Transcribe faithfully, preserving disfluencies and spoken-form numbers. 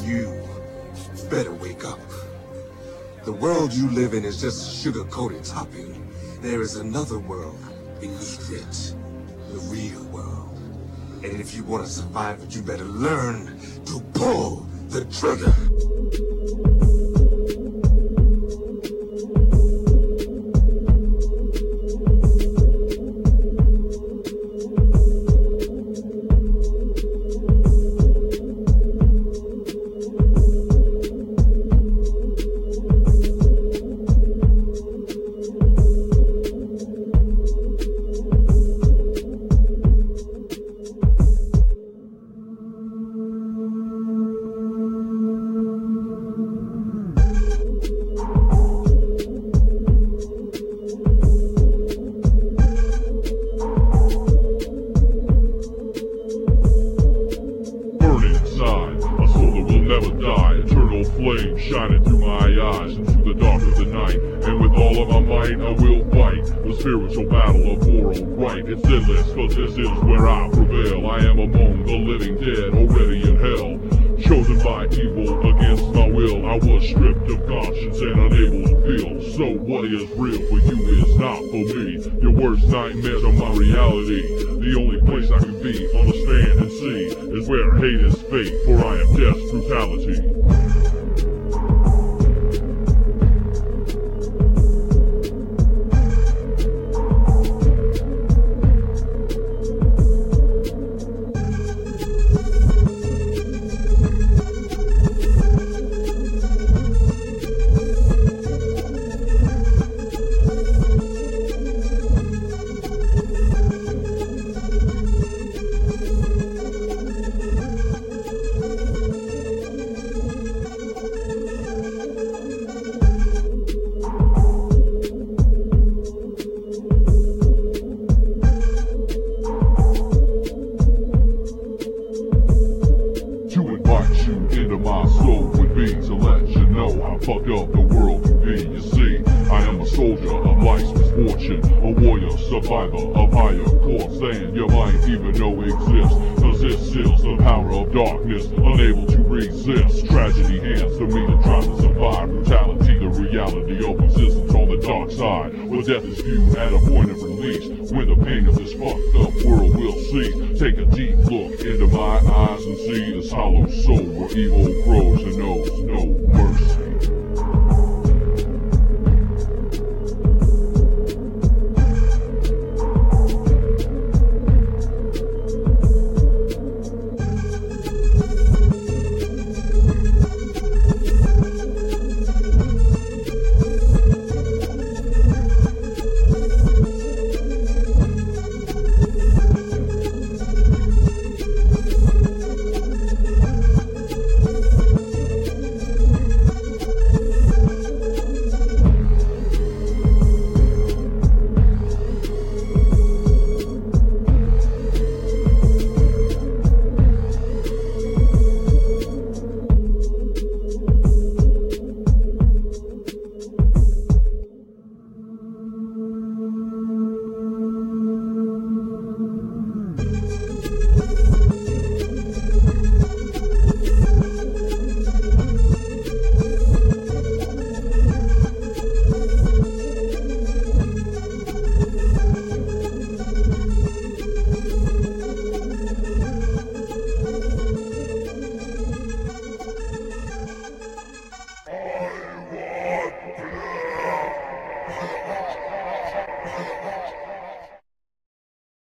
You better wake up. The world you live in is just sugar-coated topping. There is another world beneath it. The real world. And if you want to survive it, you better learn to pull the trigger. Shining through my eyes into the dark of the night, and with all of my might I will fight the spiritual battle of moral right. It's endless, cause this is where I prevail. I am among the living dead, already in hell, chosen by evil against my will. I was stripped of conscience and unable to feel. So what is real for you is not for me. Your worst nightmares are my reality. The only place I can be, understand and see, is where hate is fate, for I am death's brutality. To let you know how fucked up the world can be. You see, I am a soldier of life's misfortune, a warrior, survivor of higher course than you might even know exists. Cause this seals the power of darkness, unable to resist. Tragedy hands to me to try to survive brutality, the reality of existence on the dark side, where death is viewed at a point of release, when the pain of this fucked up world will cease. Take a deep look into my eyes and see this hollow soul where evil grows and knows no mercy. I want